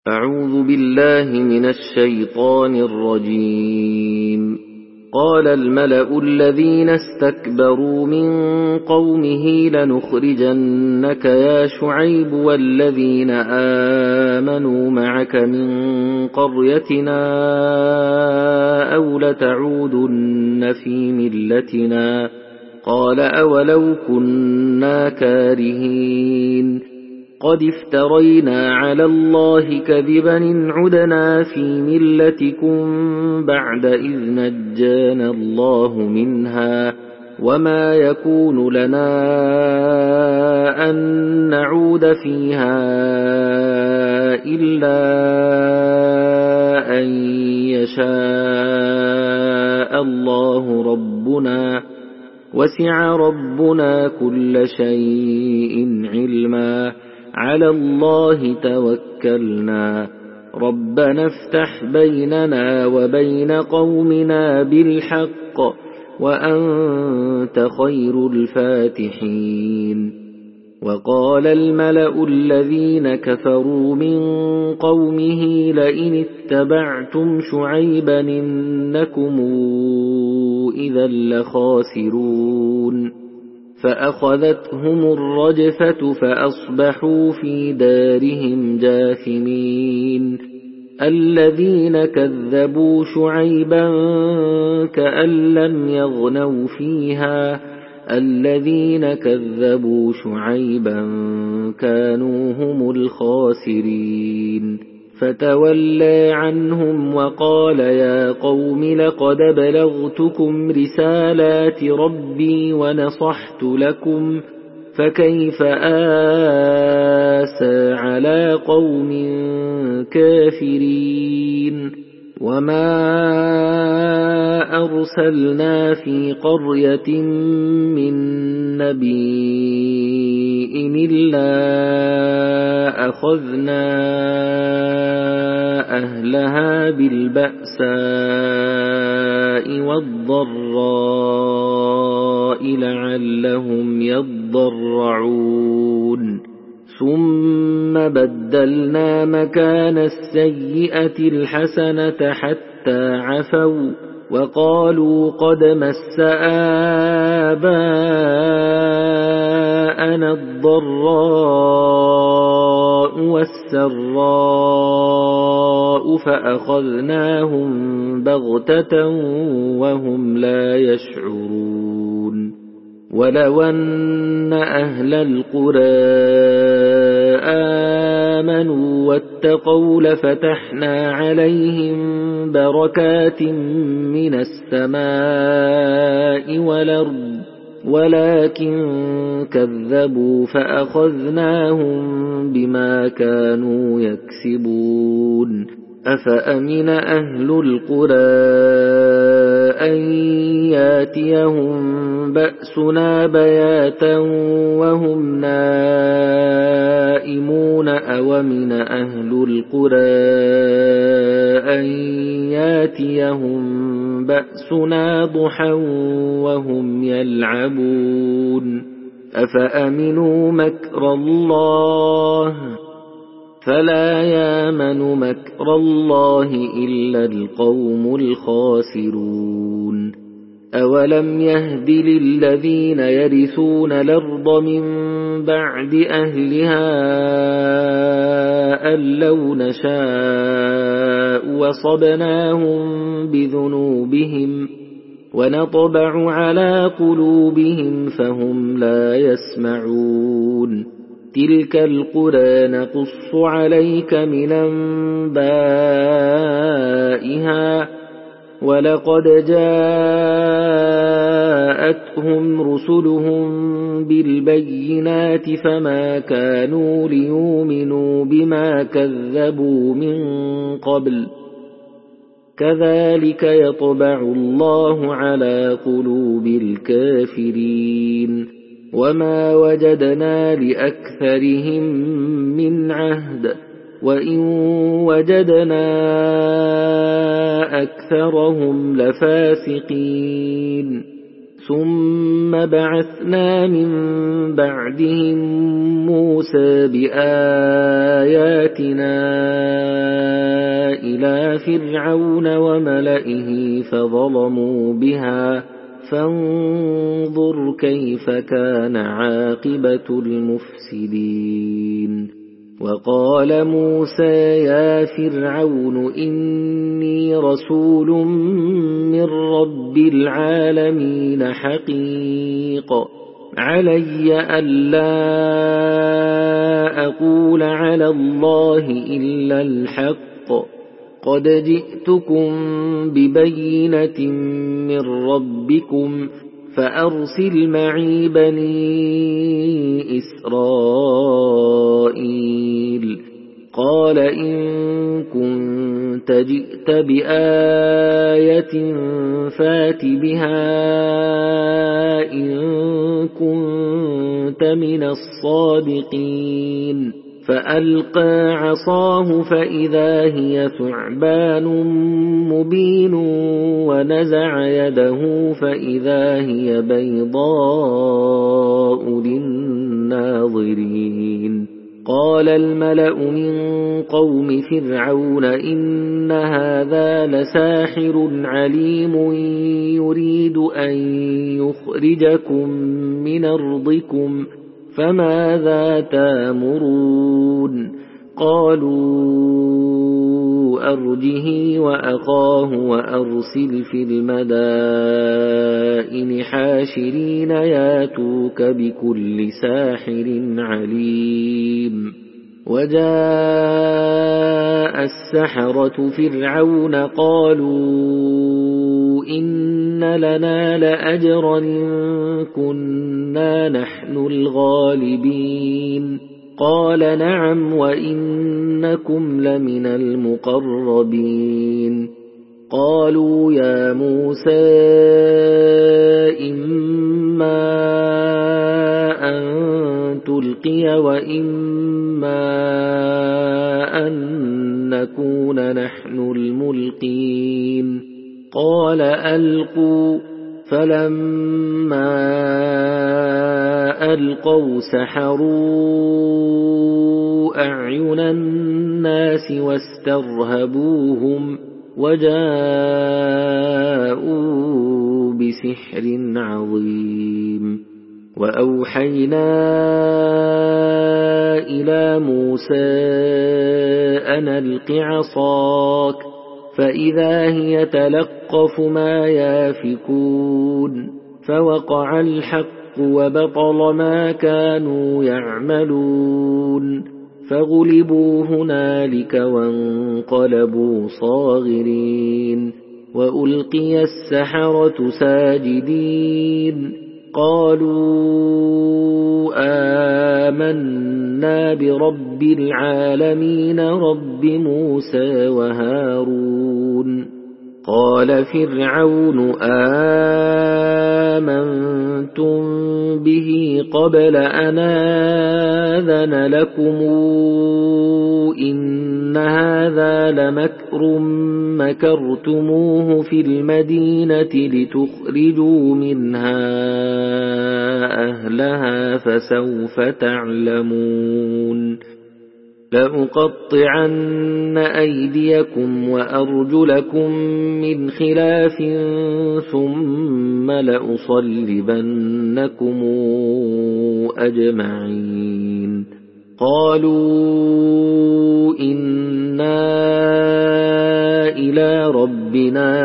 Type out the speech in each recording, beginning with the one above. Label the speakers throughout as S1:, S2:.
S1: أعوذ بالله من الشيطان الرجيم. قال الملأ الذين استكبروا من قومه لنخرجنك يا شعيب والذين آمنوا معك من قريتنا أو لتعودن في ملتنا. قال أولو كنا كارهين قد افترينا على الله كذبا إن عدنا في ملتكم بعد إذ نجانا الله منها وما يكون لنا أن نعود فيها إلا أن يشاء الله ربنا وسع ربنا كل شيء علما على الله توكلنا ربنا افتح بيننا وبين قومنا بالحق وأنت خير الفاتحين. وقال الملأ الذين كفروا من قومه لئن اتبعتم شعيبا إنكم إذا لخاسرون فأخذتهم الرجفة فأصبحوا في دارهم جاثمين. الذين كذبوا شعيبا كأن لم يغنوا فيها الذين كذبوا شعيبا كانوا هم الخاسرين. فتولى عنهم وقال يا قوم لقد بلغتكم رسالات ربي ونصحت لكم فكيف آسى على قوم كافرين. وما أرسلنا في قرية من نبي إلا أخذنا أهلها بالبأساء والضراء لعلهم يضرعون ثم بدلنا مكان السيئة الحسنة حتى عفوا وقالوا قد مس آباءنا الضراء والسراء فأخذناهم بغتة وهم لا يشعرون. ولو أن أهل القرى آمنوا واتقوا لفتحنا عليهم بركات من السماء والأرض ولكن كذبوا فأخذناهم بما كانوا يكسبون. أفأمن أهل القرى أن ياتيهم بأسنا بياتا وهم نائمون أومن أهل القرى أن ياتيهم بأسنا ضحى وهم يلعبون. أفأمنوا مكر الله فلا يامن مكر الله إلا القوم الخاسرون. أولم يهد للذين يرثون الأرض من بعد أهلها أن لو نشاء وصبناهم بذنوبهم ونطبع على قلوبهم فهم لا يسمعون. تلك القرى نقص عليك من أنبائها ولقد جاءتهم رسلهم بالبينات فما كانوا ليؤمنوا بما كذبوا من قبل كذلك يطبع الله على قلوب الكافرين. وما وجدنا لأكثرهم من عهد وإن وجدنا أكثرهم لفاسقين. ثم بعثنا من بعدهم موسى بآياتنا إلى فرعون وملئه فظلموا بها فانظر كيف كان عاقبة المفسدين. وقال موسى يا فرعون إني رسول من رب العالمين حقيق علي ألا أقول على الله إلا الحق قد جئتكم ببينة من ربكم فأرسل معي بني إسرائيل. قال إن كنت جئت بآية فات بها إن كنت من الصادقين. فألقى عصاه فإذا هي ثعبان مبين ونزع يده فإذا هي بيضاء للناظرين. قال الملأ من قوم فرعون إن هذا لساحر عليم يريد أن يخرجكم من أرضكم فماذا تأمرون؟ قالوا أرجه وأخاه وأرسل في المدائن حاشرين ياتوك بكل ساحر عليم. وجاء السحرة فرعون قالوا إن لنا لأجرا إن كنا نحن الغالبين. قال نعم وإنكم لمن المقربين. قالوا يا موسى إما أن تلقي وإما أن نكون نحن الملقين. قال ألقوا. فلما ألقوا سحروا أعين الناس واسترهبوهم وجاءوا بسحر عظيم. وأوحينا إلى موسى أن ألق عصاك فإذا هي تلقف ما يافكون. فوقع الحق وبطل ما كانوا يعملون فغلبوا هنالك وانقلبوا صاغرين. وألقي السحرة ساجدين قالوا آمنا برب العالمين رب موسى وهارون. قال فرعون آمنتم به قبل أن آذن لكم إن هذا لمكر مكرتموه في المدينة لتخرجوا منها أهلها فسوف تعلمون. لأقطعن أيديكم وأرجلكم من خلاف ثم لأصلبنكم أجمعين. قالوا إنا إلى ربنا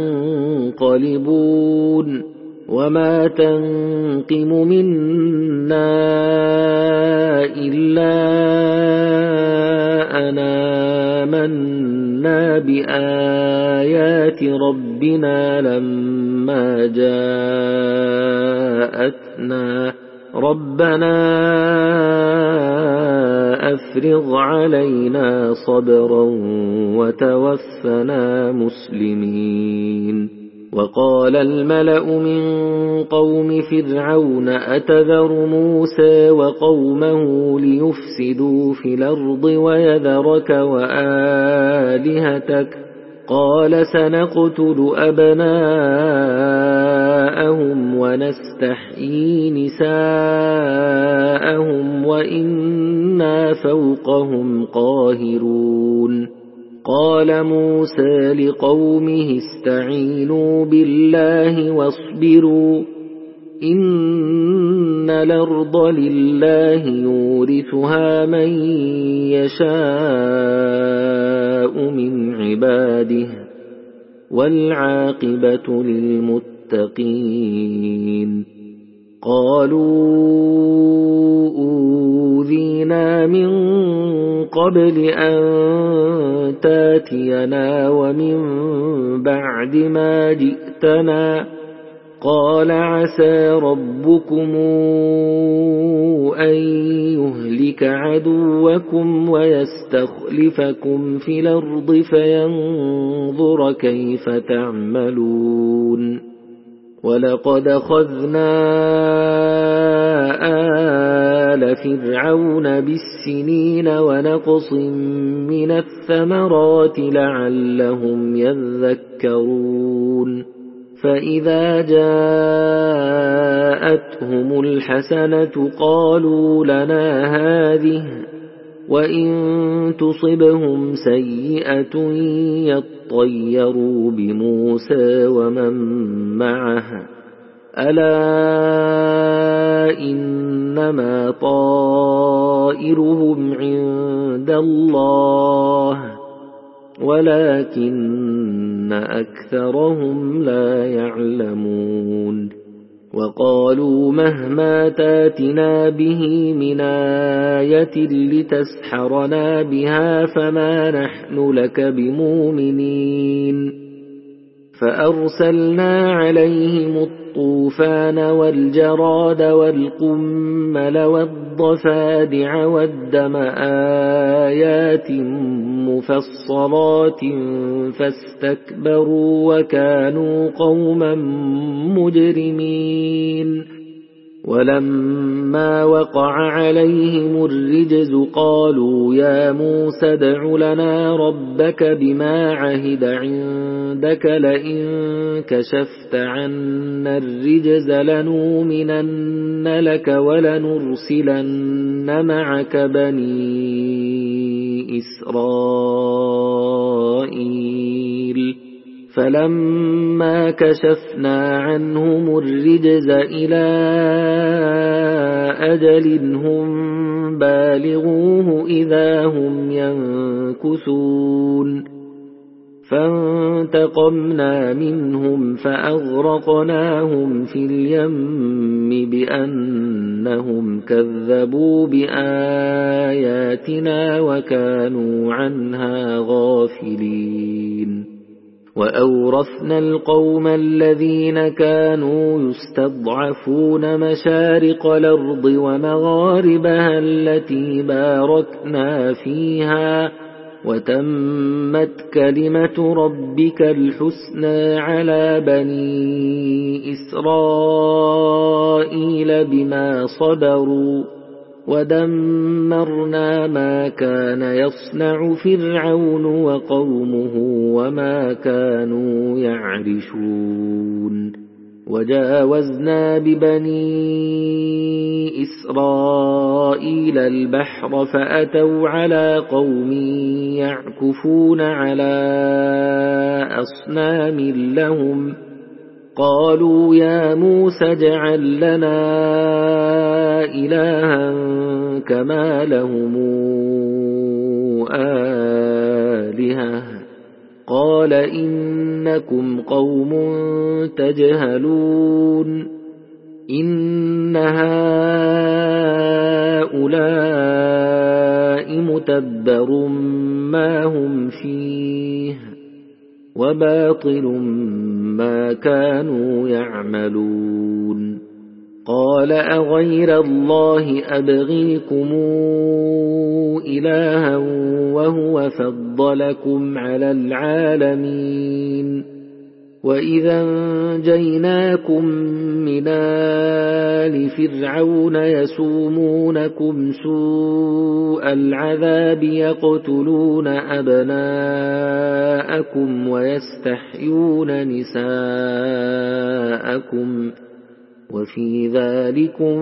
S1: منقلبون وما تنقم منا إلا أن آمنا بآيات ربنا لما جاءتنا ربنا أفرغ علينا صبرا وتوفنا مسلمين. وقال الملأ من قوم فرعون أتذر موسى وقومه ليفسدوا في الأرض ويذرك وآلهتك قال سنقتل أبناءهم ونستحيي نساءهم وإنا فوقهم قاهرون قال موسى لقومه استعينوا بالله واصبروا إن الأرض لله يورثها من يشاء من عباده والعاقبة للمتقين قالوا أوذينا من قبل أن تاتينا ومن بعد ما جئتنا قال عسى ربكم أن يهلك عدوكم ويستخلفكم في الأرض فينظر كيف تعملون ولقد أخذنا آل فرعون بالسنين ونقص من الثمرات لعلهم يذكرون فإذا جاءتهم الحسنة قالوا لنا هذه وإن تصبهم سيئة يطيروا بموسى ومن معه ألا إنما طائرهم عند الله ولكن أكثرهم لا يعلمون وقالوا مهما تاتنا به من آية لتسحرنا بها فما نحن لك بمؤمنين فأرسلنا عليهم الطوفان والجراد والقمل والضفادع والدم آيات مفصلات فاستكبروا وكانوا قوما مجرمين ولما وقع عليهم الرجز قالوا يا موسى ادع لنا ربك بما عهد عندك لئن كشفت عنا الرجز لنؤمنن لك ولنرسلن معك بني إسرائيل فلما كشفنا عنهم الرجز إلى أجل هم بالغوه إذا هم ينكثون فانتقمنا منهم فأغرقناهم في اليم بأنهم كذبوا بآياتنا وكانوا عنها غافلين وأورثنا القوم الذين كانوا يستضعفون مشارق الأرض ومغاربها التي باركنا فيها وتمت كلمة ربك الحسنى على بني إسرائيل بما صبروا ودمرنا ما كان يصنع فرعون وقومه وما كانوا يعرشون وجاوزنا ببني إسرائيل البحر فأتوا على قوم يعكفون على أصنام لهم قالوا يا موسى اجعل لنا إلها كما لهم آلهة قال إنكم قوم تجهلون إن هؤلاء متبر ما هم فيه وباطل ما كانوا يعملون قال أغير الله أبغيكم إلها وهو فضلكم على العالمين وإذا أنجيناكم من آل فرعون يسومونكم سوء العذاب يقتلون أبناءكم ويستحيون نساءكم وفي ذلكم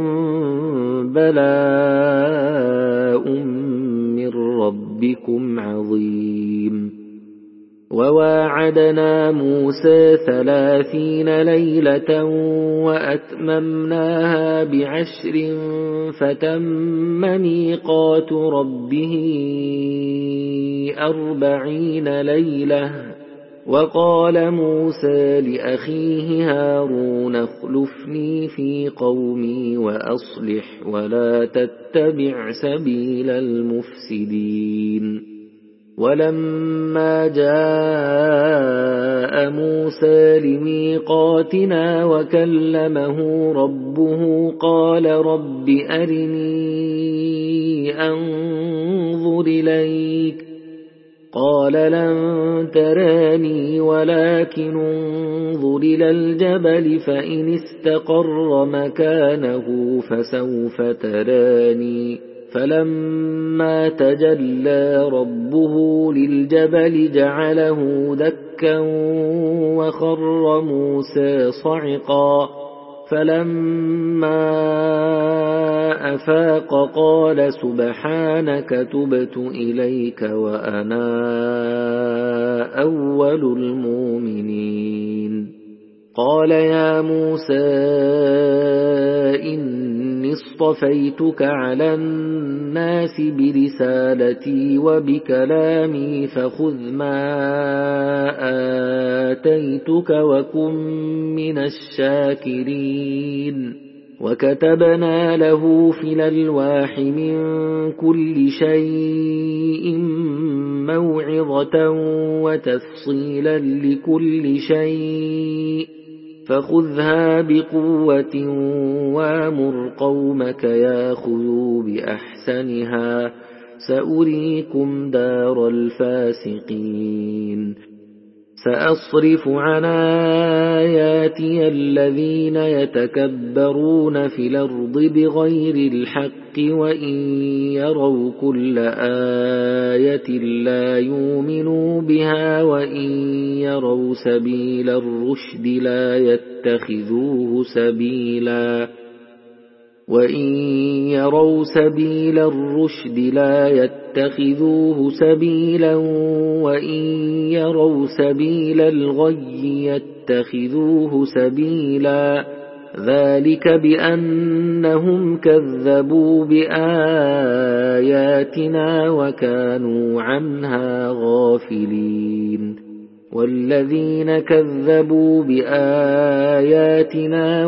S1: بلاء من ربكم عظيم وواعدنا موسى 30 ليلة وأتممناها ب10 فتم ميقات ربه 40 ليلة وقال موسى لأخيه هارون اخلفني في قومي وأصلح ولا تتبع سبيل المفسدين ولما جاء موسى لميقاتنا وكلمه ربه قال رب أرني أنظر إليك قال لن تراني ولكن انظر إلى الجبل فإن استقر مكانه فسوف تراني فلما تجلى ربه للجبل جعله دكا وخر موسى صعقا فلما أفاق قال سبحانك تبت إليك وأنا أول المؤمنين قال يا موسى إني اصطفيتك على الناس برسالتي وبكلامي فخذ ما آتيتك وكن من الشاكرين وكتبنا له في الألواح من كل شيء موعظة وتفصيلا لكل شيء فخذها بقوة وامر قومك ياخذوا بأحسنها سأريكم دار الفاسقين سأصرف عن آياتي الذين يتكبرون في الأرض بغير الحق وإن يروا كل آية لا يؤمنوا بها وإن يروا سبيل الرشد لا يتخذوه سبيلا وإن يروا سبيل الرشد لا يتخذوه سبيلا وإن يروا سبيل الغي يتخذوه سبيلا ذلك بأنهم كذبوا بآياتنا وكانوا عنها غافلين والذين كذبوا بآياتنا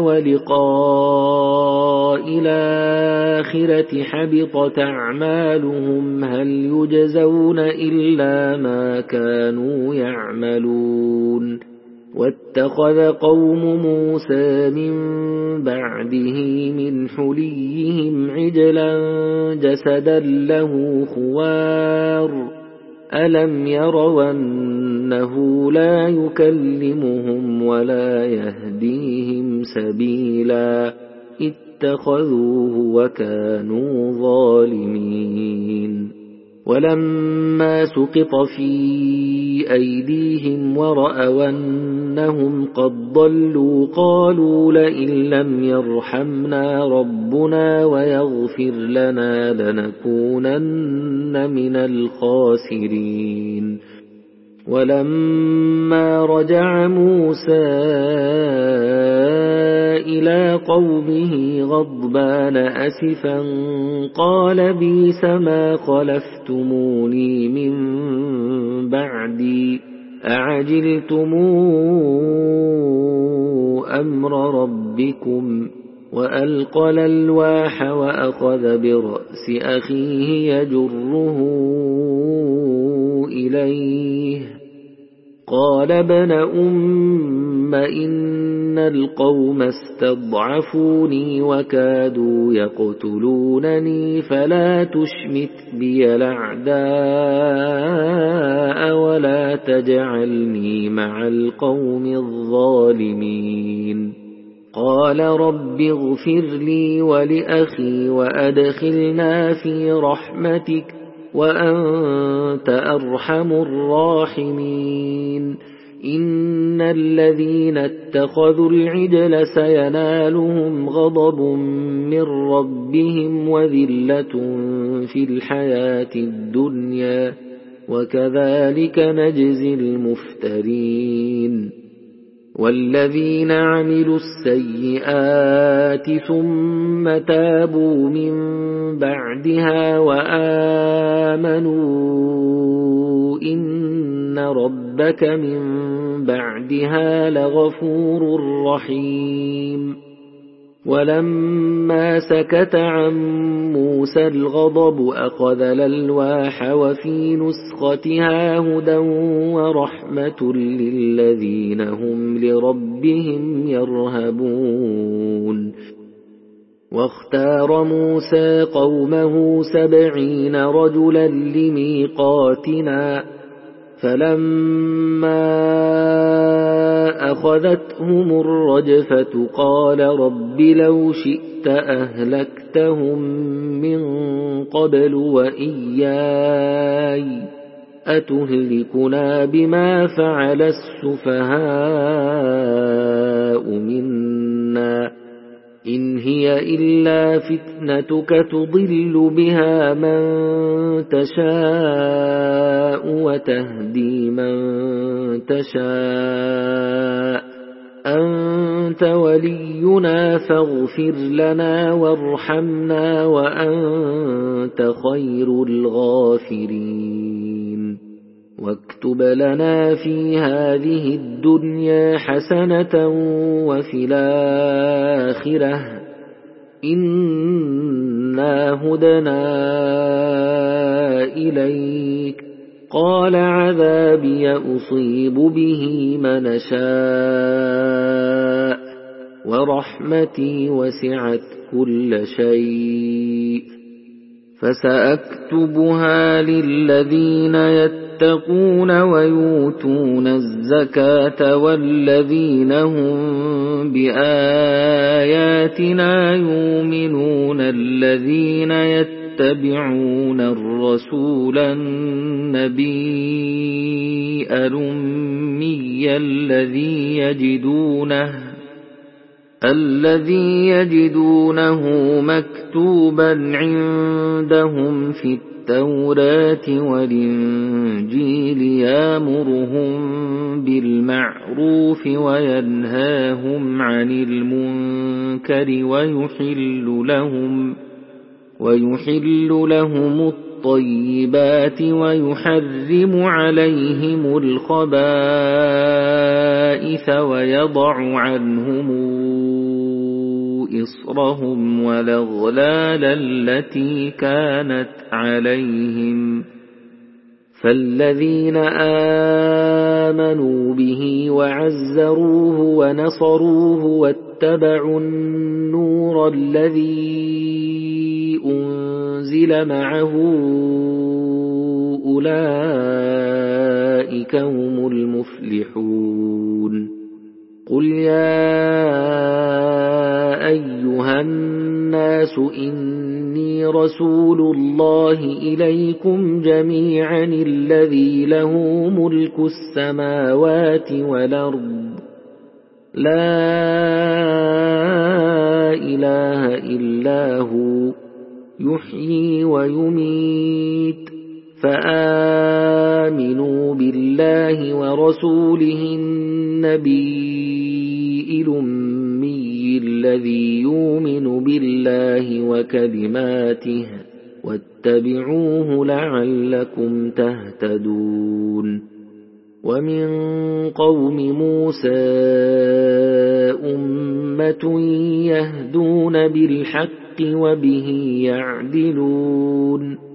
S1: ولقاء الآخرة حبطت أعمالهم هل يجزون إلا ما كانوا يعملون واتخذ قوم موسى من بعده من حليهم عجلا جسدا له خوار ألم يروا أنه لا يكلمهم ولا يهديهم سبيلا اتخذوه وكانوا ظالمين ولما سقط في أيديهم ورأوا أنهم قد ضلوا قالوا لئن لم يرحمنا ربنا ويغفر لنا لنكونن من الخاسرين ولما رجع موسى إلى قومه غضبان أسفا قال بئس ما خلفتموني من بعدي أعجلتم أمر ربكم وألقى الألواح وأخذ برأس أخيه يجره إليه قال ابن أم إن القوم استضعفوني وكادوا يقتلونني فلا تشمت بي الأعداء ولا تجعلني مع القوم الظالمين قال رب اغفر لي ولأخي وأدخلنا في رحمتك وأنت أرحم الراحمين إن الذين اتخذوا العجل سينالهم غضب من ربهم وذلة في الحياة الدنيا وكذلك نجزي المفترين والذين عملوا السيئات ثم تابوا من بعدها وآمنوا إن ربك من بعدها لغفور رحيم ولما سكت عن موسى الغضب أخذ الألواح وفي نسختها هدى ورحمة للذين هم لربهم يرهبون واختار موسى قومه 70 رجلا لميقاتنا فلما أخذتهم الرجفة قال رب لو شئت أهلكتهم من قبل وإياي أتهلكنا بما فعل السفهاء منا إن هي إلا فتنتك تضل بها من تشاء وتهدي من تشاء أنت ولينا فاغفر لنا وارحمنا وأنت خير الغافرين واكتب لنا في هذه الدنيا حسنة وفي الآخرة إنا هدنا إليك قال عذابي أصيب به من شاء ورحمتي وسعت كل شيء فسأكتبها للذين يتقون ويؤتون الزكاة والذين هم بآياتنا يؤمنون الذين يتبعون الرسول النبي الأمي الذي يجدونه مكتوبا عندهم في التوراة والإنجيل يأمرهم بالمعروف وينهاهم عن المنكر ويحل لهم الطيبات ويحرم عليهم الخبائث ويضع عنهم إصرهم والأغلال التي كانت عليهم فالذين آمنوا به وعزروه ونصروه واتبعوا النور الذي أنزل معه أولئك هم المفلحون قل يا أيها الناس إني رسول الله إليكم جميعا الذي له ملك السماوات والأرض لا إله إلا هو يحيي ويميت فآمنوا بالله ورسوله النبي الأمي الذي يؤمن بالله وكلماته واتبعوه لعلكم تهتدون ومن قوم موسى أمة يهدون بالحق وبه يعدلون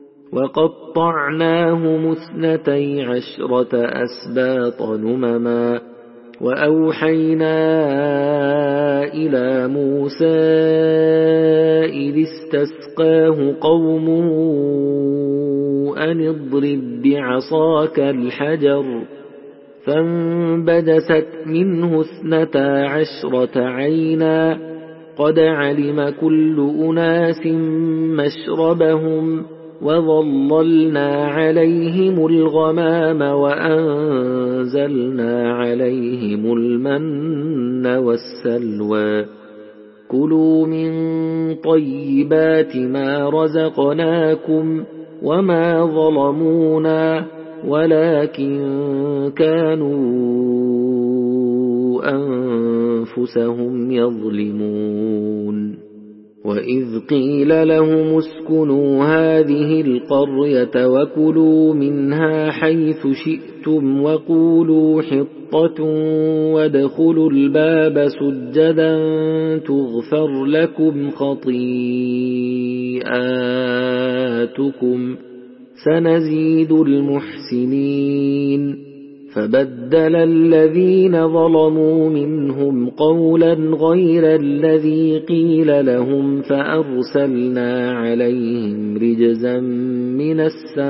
S1: وقطعناهم 12 أسباط نمما وأوحينا إلى موسى إذ استسقاه قومه أن اضرب بعصاك الحجر فانبجست منه 12 عينا قد علم كل أناس مشربهم وظللنا عليهم الغمام وأنزلنا عليهم المن والسلوى كلوا من طيبات ما رزقناكم وما ظلمونا ولكن كانوا أنفسهم يظلمون وإذ قيل لهم اسكنوا هذه القرية وكلوا منها حيث شئتم وقولوا حطة وادخلوا الباب سجدا تغفر لكم خطيئاتكم سنزيد المحسنين فبدل الذين ظلموا منهم قولا غير الذي قيل لهم فأرسلنا عليهم رجزا من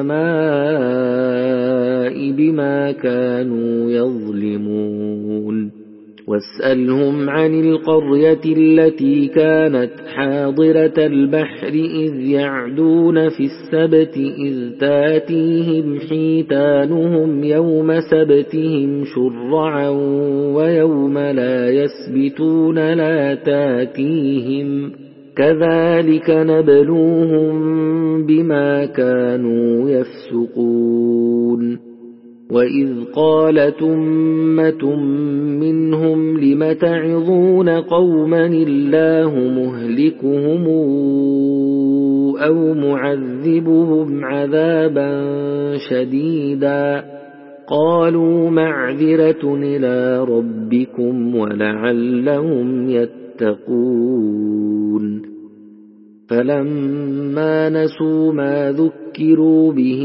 S1: السماء بما كانوا يظلمون واسألهم عن القرية التي كانت حاضرة البحر إذ يعدون في السبت إذ تاتيهم حيتانهم يوم سبتهم شرعا ويوم لا يسبتون لا تاتيهم كذلك نبلوهم بما كانوا يفسقون وإذ قالت أمة منهم لم تعظون قوما الله مهلكهم أو معذبهم عذابا شديدا قالوا معذرة إلى ربكم ولعلهم يتقون فلما نسوا ما ذكروا به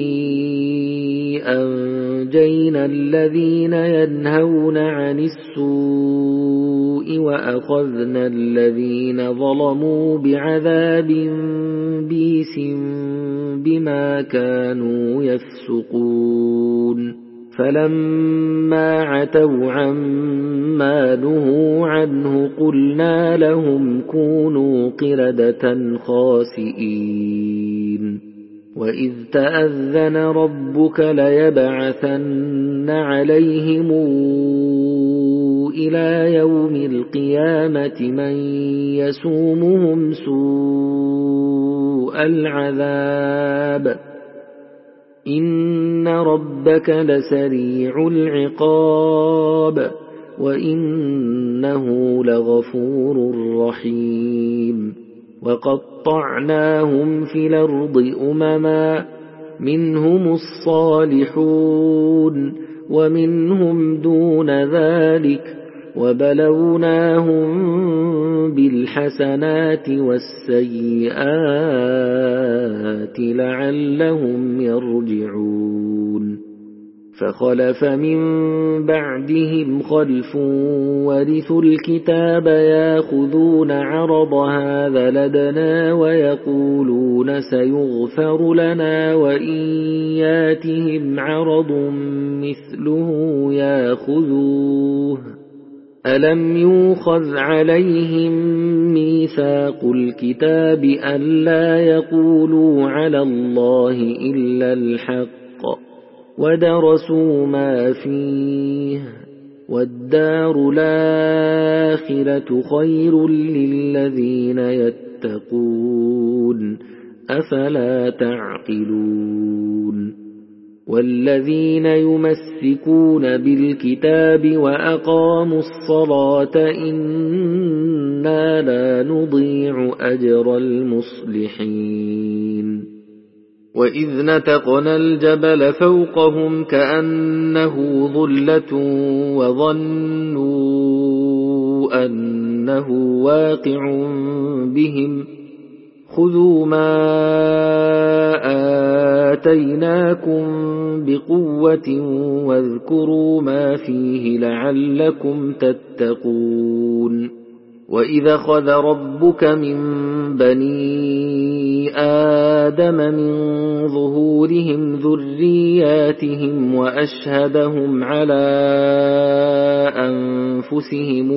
S1: أنجينا الذين ينهون عن السوء وأخذنا الذين ظلموا بعذاب بئيس بما كانوا يفسقون فلما عتوا عما نهوا عنه قلنا لهم كونوا قردة خاسئين وإذ تأذن ربك ليبعثن عليهم إلى يوم القيامة من يسومهم سوء العذاب إن ربك لسريع العقاب وإنه لغفور رحيم وقطعناهم في الأرض أمما منهم الصالحون ومنهم دون ذلك وبلوناهم بالحسنات والسيئات لعلهم يرجعون فخلف من بعدهم خلف ورثوا الكتاب ياخذون عرض هذا لدنا ويقولون سيغفر لنا وإن ياتهم عرض مثله ياخذوه ألم يؤخذ عليهم ميثاق الكتاب ألا يقولوا على الله إلا الحق ودرسوا ما فيه والدار الآخرة خير للذين يتقون أفلا تعقلون والذين يمسكون بالكتاب وأقاموا الصلاة إنا لا نضيع أجر المصلحين وإذ نتقنا الجبل فوقهم كأنه ظلة وظنوا أنه واقع بهم خذوا ما آتيناكم بقوة واذكروا ما فيه لعلكم تتقون وإذا خذ ربك من بني آدم من ظهورهم ذرياتهم وأشهدهم على أنفسهم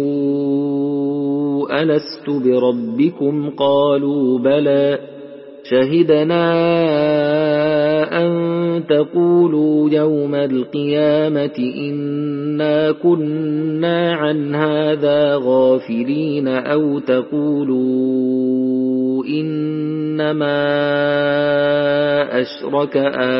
S1: ألست بربكم قالوا بلى شهدنا أن تقولوا يوم القيامة إنا كنا عن هذا غافلين أو تقولوا إنما أشرك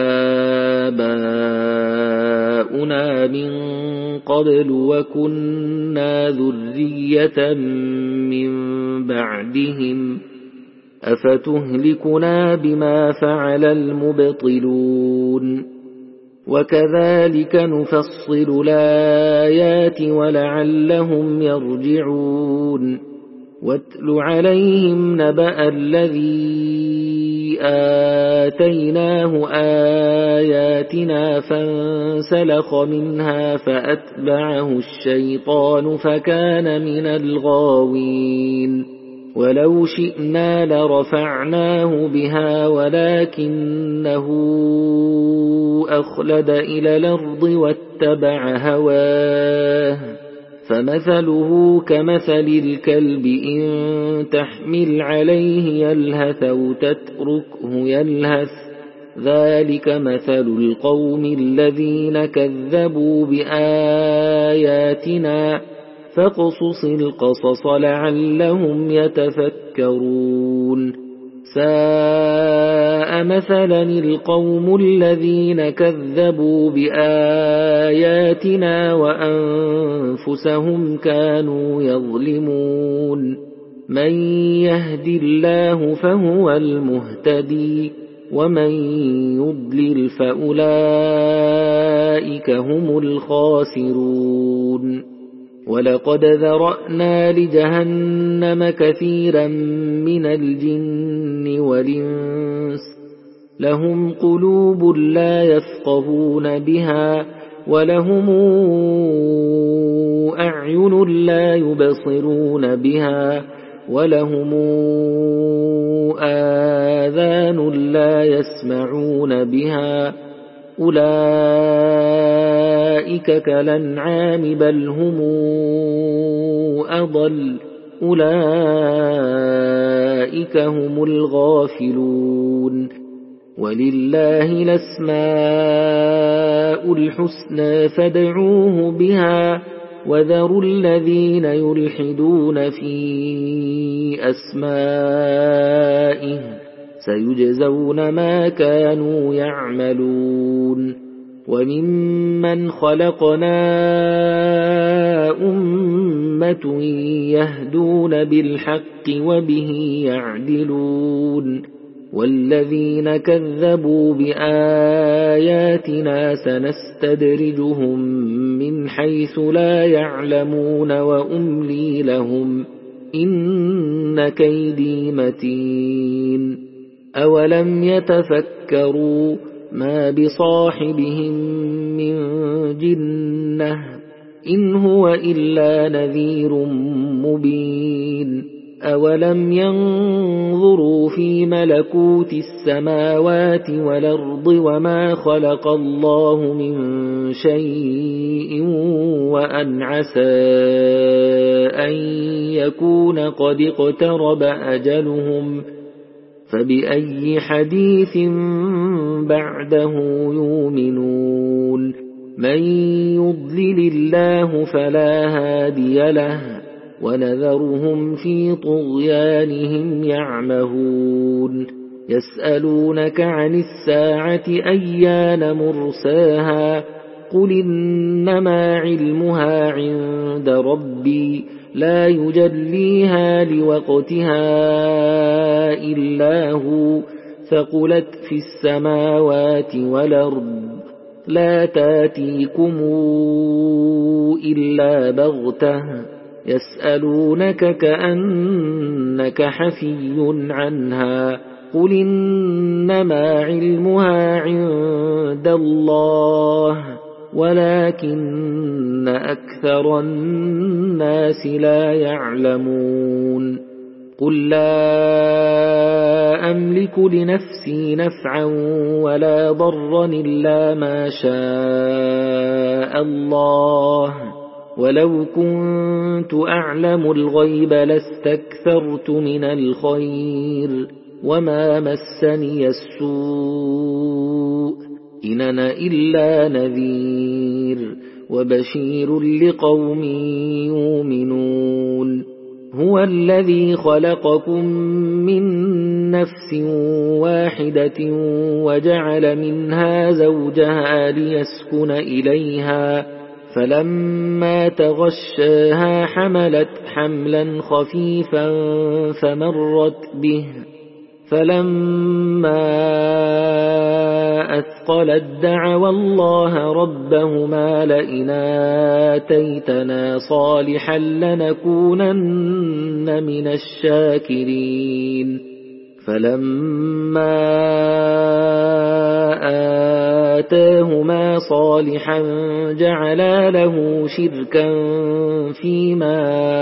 S1: آباؤنا من قبل وكنا ذرية من بعدهم أفتهلكنا بما فعل المبطلون وكذلك نفصل الآيات ولعلهم يرجعون واتل عليهم نبأ الذي آتيناه آياتنا فانسلخ منها فأتبعه الشيطان فكان من الغاوين ولو شئنا لرفعناه بها ولكنه أخلد إلى الأرض واتبع هواه فمثله كمثل الكلب إن تحمل عليه يلهث أو تتركه يلهث ذلك مثل القوم الذين كذبوا بآياتنا فاقصص القصص لعلهم يتفكرون ساء مثلا القوم الذين كذبوا بآياتنا وأنفسهم كانوا يظلمون من يهد الله فهو المهتدي ومن يضلل فأولئك هم الخاسرون ولقد ذرأنا لجهنم كثيرا من الجن والإنس لهم قلوب لا يفقهون بها ولهم أعين لا يبصرون بها ولهم آذان لا يسمعون بها أولئك كالأنعام بل هم أضل أولئك هم الغافلون ولله الأسماء الحسنى فادعوه بها وذروا الذين يلحدون في أسمائه سيجزون ما كانوا يعملون وممن خلقنا أمة يهدون بالحق وبه يعدلون والذين كذبوا بآياتنا سنستدرجهم من حيث لا يعلمون وأملي لهم إن كيدي متين أولم يتفكروا ما بصاحبهم من جنة إن هو إلا نذير مبين أولم ينظروا في ملكوت السماوات والأرض وما خلق الله من شيء وأن عسى أن يكون قد اقترب أجلهم فبأي حديث بعده يؤمنون من يضلل الله فلا هادي له ونذرهم في طغيانهم يعمهون يسألونك عن الساعة أيان مرساها قل إنما علمها عند ربي لا يجليها لوقتها إلا هو ثقلت في السماوات والأرض لا تاتيكم إلا بغتة يسألونك كأنك حفي عنها قل إنما علمها عند الله ولكن أكثر الناس لا يعلمون قل لا أملك لنفسي نفعا ولا ضرا إلا ما شاء الله ولو كنت أعلم الغيب لاستكثرت من الخير وما مسني السوء إن أنا إلا نذير وبشير لقوم يؤمنون هو الذي خلقكم من نفس واحدة وجعل منها زوجها ليسكن إليها فلما تغشاها حملت حملا خفيفا فمرت به فلما أثقلت دعوا الله ربهما لئن آتيتنا صالحا لنكونن من الشاكرين فلما آتاهما صالحا جعلا له شركا فيما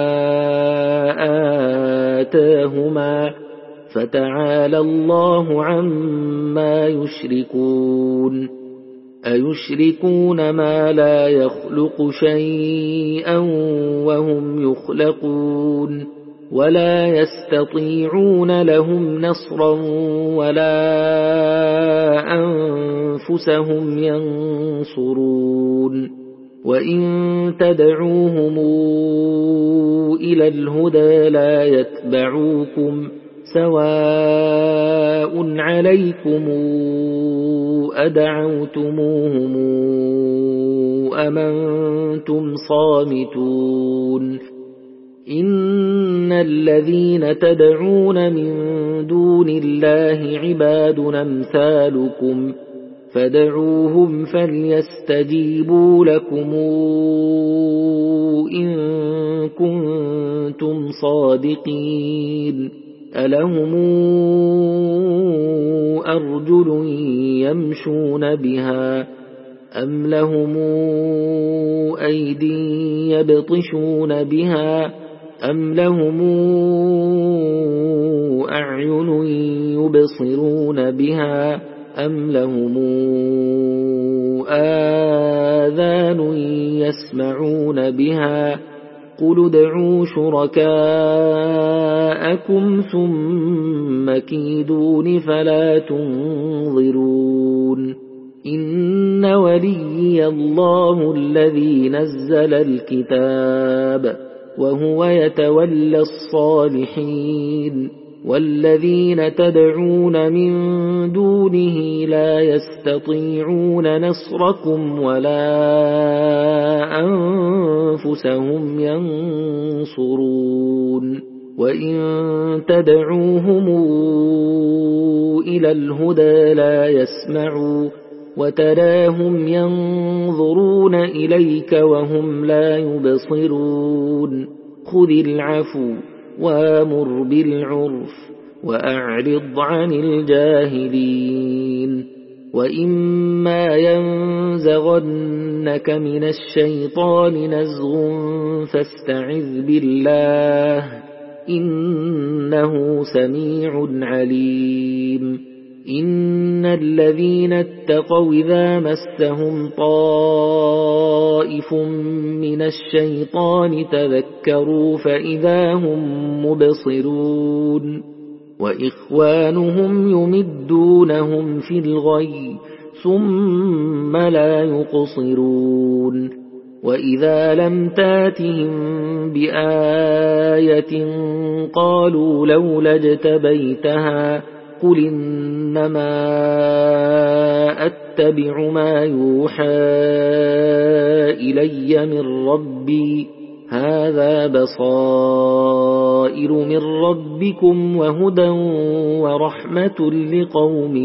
S1: آتاهما فتعالى الله عما يشركون أيشركون ما لا يخلق شيئا وهم يخلقون ولا يستطيعون لهم نصرا ولا أنفسهم ينصرون وإن تدعوهم إلى الهدى لا يتبعوكم سواء عليكم أدعوتموهم أم أنتم صامتون إن الذين تدعون من دون الله عباد أمثالكم فدعوهم فليستجيبوا لكم إن كنتم صادقين ألهم أرجل يمشون بها أم لهم أيدي يبطشون بها أم لهم أعين يبصرون بها أم لهم آذان يسمعون بها قل ادعوا شركاءكم ثم كيدون فلا تنظرون إن وليي الله الذي نزل الكتاب وهو يتولى الصالحين والذين تدعون من دونه لا يستطيعون نصركم ولا أنفسهم ينصرون وإن تدعوهم إلى الهدى لا يسمعوا وتراهم ينظرون إليك وهم لا يبصرون خذ العفو وامر بالعرف وأعرض عن الجاهلين وإما ينزغنك من الشيطان نزغ فاستعذ بالله إنه سميع عليم إن الذين اتقوا إذا مسهم طائف من الشيطان تذكروا فإذا هم مبصرون وإخوانهم يمدونهم في الغي ثم لا يقصرون وإذا لم تاتهم بآية قالوا لولا اجتبيتها قل إنما أتبع ما يوحى إلي من ربي هذا بصائر من ربكم وهدى ورحمة لقوم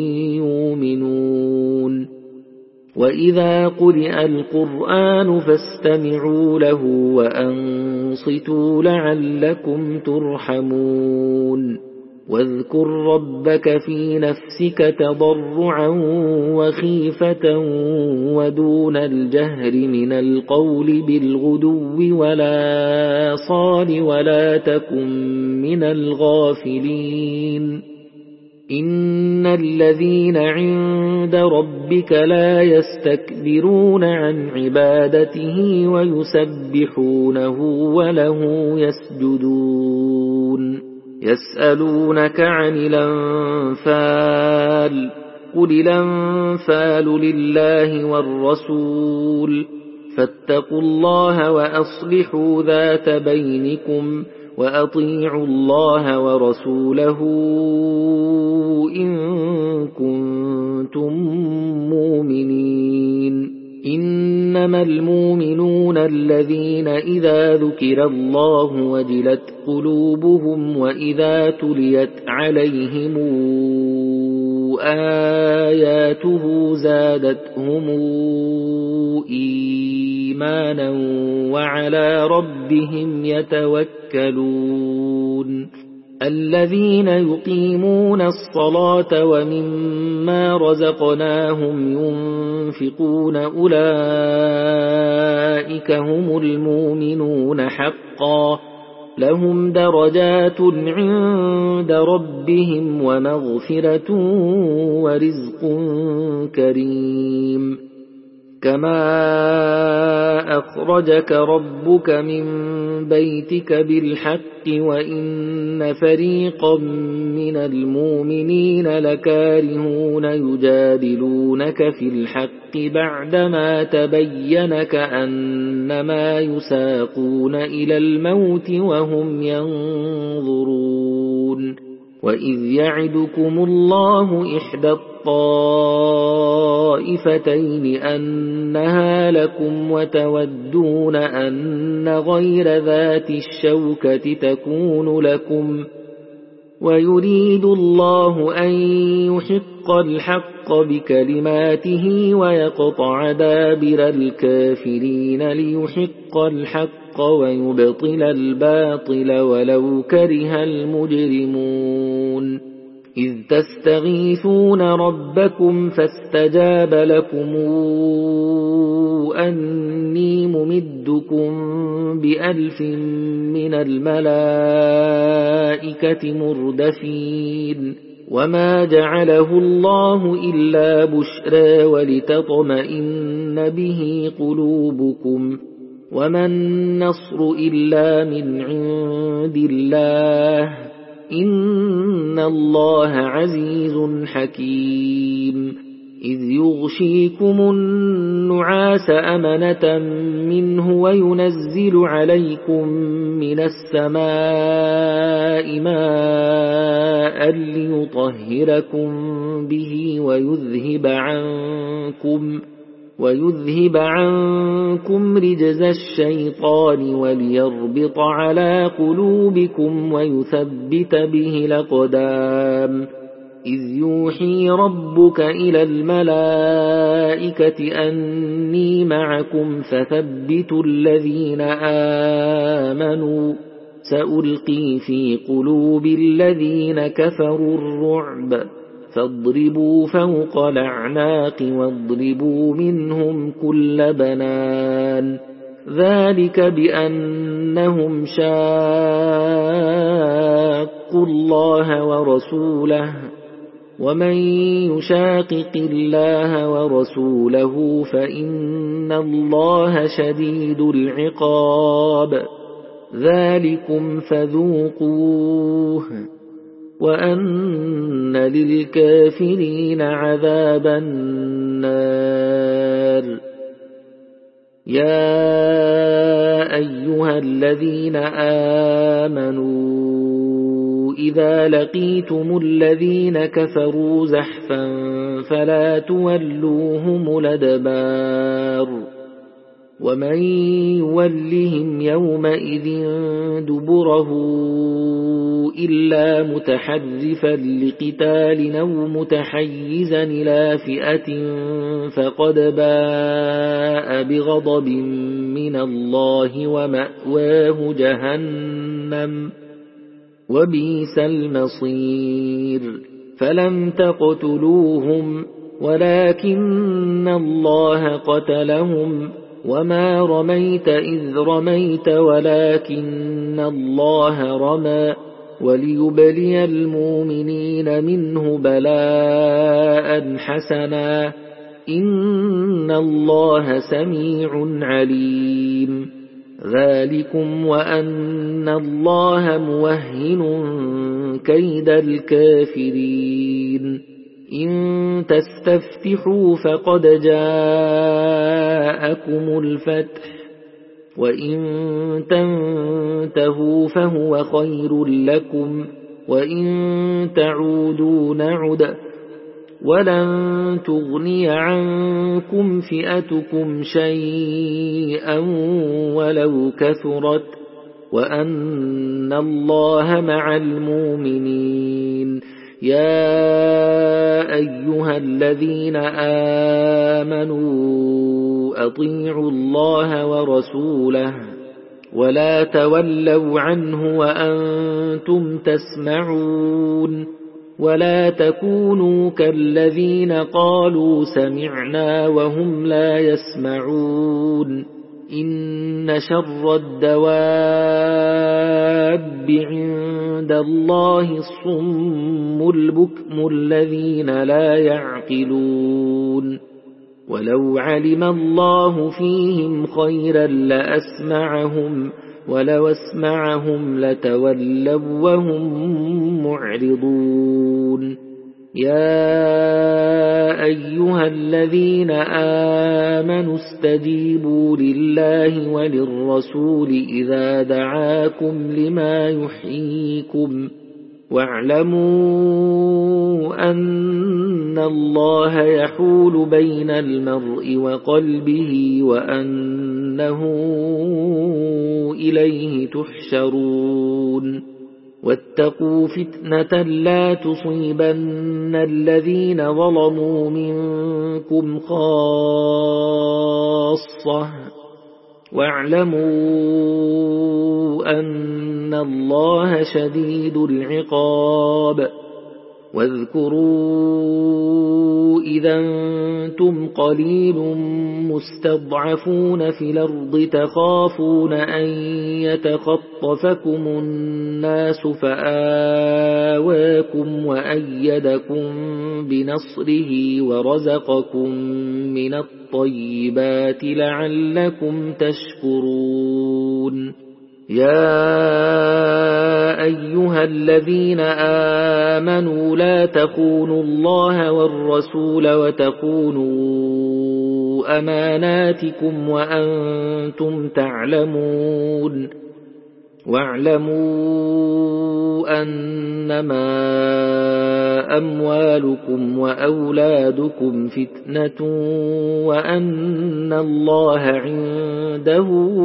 S1: يؤمنون وإذا قرئ القرآن فاستمعوا له وأنصتوا لعلكم ترحمون واذكر ربك في نفسك تضرعا وخيفة ودون الجهر من القول بالغدو ولا صال ولا تكن من الغافلين إن الذين عند ربك لا يستكبرون عن عبادته ويسبحونه وله يسجدون يسألونك عن الأنفال قل الأنفال لله والرسول فاتقوا الله وأصلحوا ذات بينكم وأطيعوا الله ورسوله إن كنتم مؤمنين إنما المؤمنون الذين إذا ذكر الله وجلت قلوبهم وإذا تليت عليهم آياته زادتهم إيمانا وعلى ربهم يتوكلون الذين يقيمون الصلاة ومما رزقناهم ينفقون أولئك هم المؤمنون حقا لهم درجات عند ربهم ومغفرة ورزق كريم كما أخرجك ربك من بيتك بالحق وإن فريقا من المؤمنين لكارهون يجادلونك في الحق بعدما تبين كأنما يساقون إلى الموت وهم ينظرون وإذ يعدكم الله إحدى الطائفتين أنها لكم وتودون أن غير ذات الشوكة تكون لكم ويريد الله أن يحق الحق بكلماته ويقطع دابر الكافرين ليحق الحق ويبطل الباطل ولو كره المجرمون إذ تستغيثون ربكم فاستجاب لكم أني ممدكم ب1000 من الملائكة مردفين وما جعله الله إلا بشرى ولتطمئن به قلوبكم وما النصر إلا من عند الله إن الله عزيز حكيم إذ يغشيكم النعاس أمنة منه وينزل عليكم من السماء ماء ليطهركم به ويذهب عنكم رجز الشيطان وليربط على قلوبكم ويثبت به الأقدام إذ يوحي ربك إلى الملائكة أني معكم فثبتوا الذين آمنوا سألقي في قلوب الذين كفروا الرعب فاضربوا فوق الأعناق واضربوا منهم كل بنان ذلك بأنهم شاقوا الله ورسوله ومن يشاقق الله ورسوله فإن الله شديد العقاب ذلكم فذوقوه وأن للكافرين عذاب النار يا أيها الذين آمنوا إذا لقيتم الذين كفروا زحفا فلا تولوهم الأدبار ومن يولهم يومئذ دبره إلا متحرفا لقتال أو متحيزا إلى فئة فقد باء بغضب من الله وبئس المصير فلم تقتلوهم ولكن الله قتلهم وما رميت إذ رميت ولكن الله رمى وليبلي المؤمنين منه بلاء حسنا إن الله سميع عليم ذلكم وأن الله موهن كيد الكافرين إن تستفتحوا فقد جاءكم الفتح وإن تنتهوا فهو خير لكم وإن تعودوا نعد ولن تغني عنكم فئتكم شيئا ولو كثرت وأن الله مع المؤمنين يا أيها الذين آمنوا أطيعوا الله ورسوله ولا تولوا عنه وأنتم تسمعون ولا تكونوا كالذين قالوا سمعنا وهم لا يسمعون إن شر الدواب عند الله الصم البكم الذين لا يعقلون ولو علم الله فيهم خيرا لأسمعهم ولو اسمعهم لتولوا وهم معرضون يا أيها الذين آمنوا استجيبوا لله وللرسول إذا دعاكم لما يحييكم واعلموا أن الله يحول بين المرء وقلبه وأنه إليه تحشرون واتقوا فتنة لا تصيبن الذين ظلموا منكم خاصة واعلموا أن الله شديد العقاب واذكروا إذا أنتم قليل مستضعفون في الأرض تخافون أن يتخطفكم الناس فآواكم وأيدكم بنصره ورزقكم من الطيبات لعلكم تشكرون يا أيها الذين آمنوا لا تخونوا الله والرسول وتخونوا أماناتكم وأنتم تعلمون واعلموا أنما أموالكم وأولادكم فتنة وأن الله عنده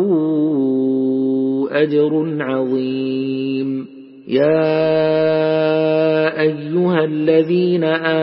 S1: أجر عظيم يا أيها الذين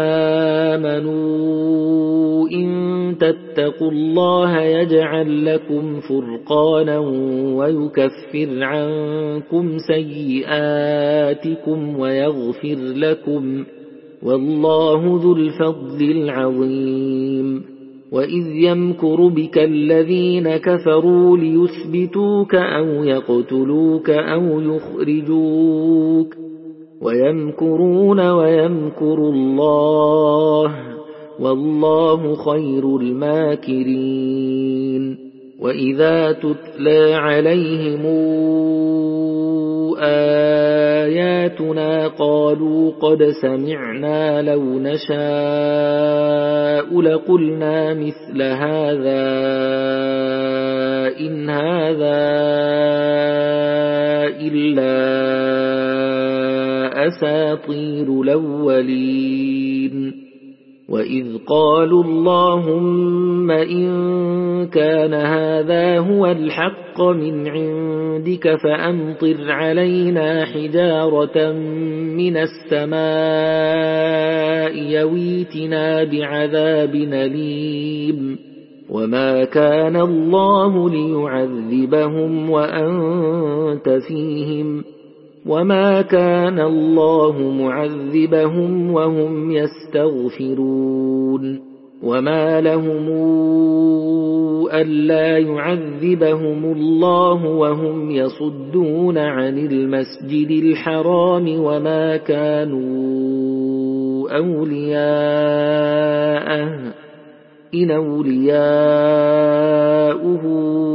S1: آمنوا إن تتقوا الله يجعل لكم فرقانا ويكفر عنكم سيئاتكم ويغفر لكم والله ذو الفضل العظيم وإذ يمكر بك الذين كفروا ليثبتوك أو يقتلوك أو يخرجوك ويمكرون ويمكر الله والله خير الماكرين وإذا تتلى عليهم آياتنا قالوا قد سمعنا لو نشاء لقلنا مثل هذا إن هذا إلا أساطير الأولين وإذ قالوا اللهم إن كان هذا هو الحق من عندك فأمطر علينا حجارة من السماء يويتنا بعذاب أليم وما كان الله ليعذبهم وأنت فيهم وما كان الله معذبهم وهم يستغفرون وما لهم ألا يعذبهم الله وهم يصدون عن المسجد الحرام وما كانوا أولياءه إن أولياؤه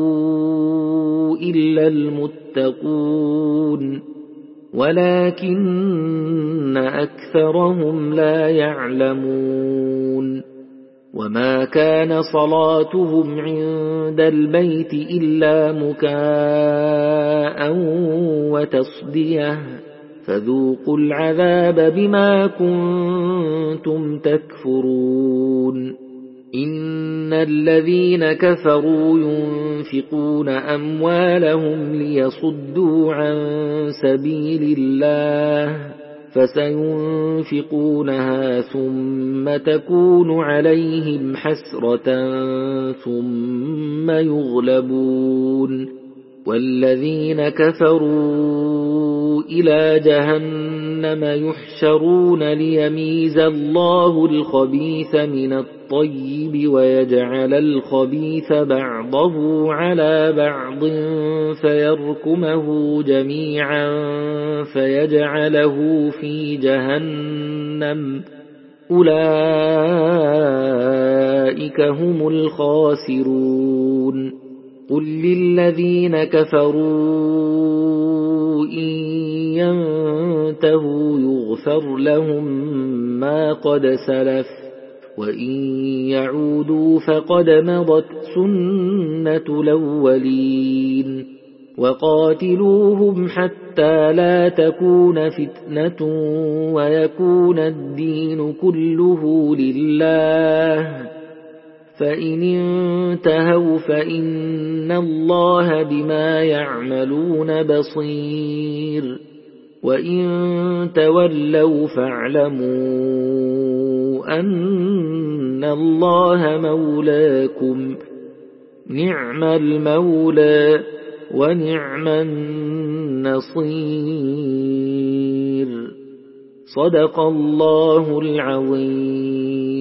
S1: إلا المتقون ولكن أكثرهم لا يعلمون وما كان صلاتهم عند البيت إلا مكاء وتصدية فذوقوا العذاب بما كنتم تكفرون إن الذين كفروا ينفقون أموالهم ليصدوا عن سبيل الله فسينفقونها ثم تكون عليهم حسرة ثم يغلبون والذين كفروا إلى جهنم يحشرون ليميز الله الخبيث من الطيب ويجعل الخبيث بعضه على بعض فيركمه جميعا فيجعله في جهنم أولئك هم الخاسرون قل للذين كفروا إن ينتهوا يغفر لهم ما قد سلف وإن يعودوا فقد مضت سنة الأولين وقاتلوهم حتى لا تكون فتنة ويكون الدين كله لله فإن انتهوا فإن الله بما يعملون بصير وإن تولوا فاعلموا أن الله مولاكم نعم المولى ونعم النصير صدق الله العظيم.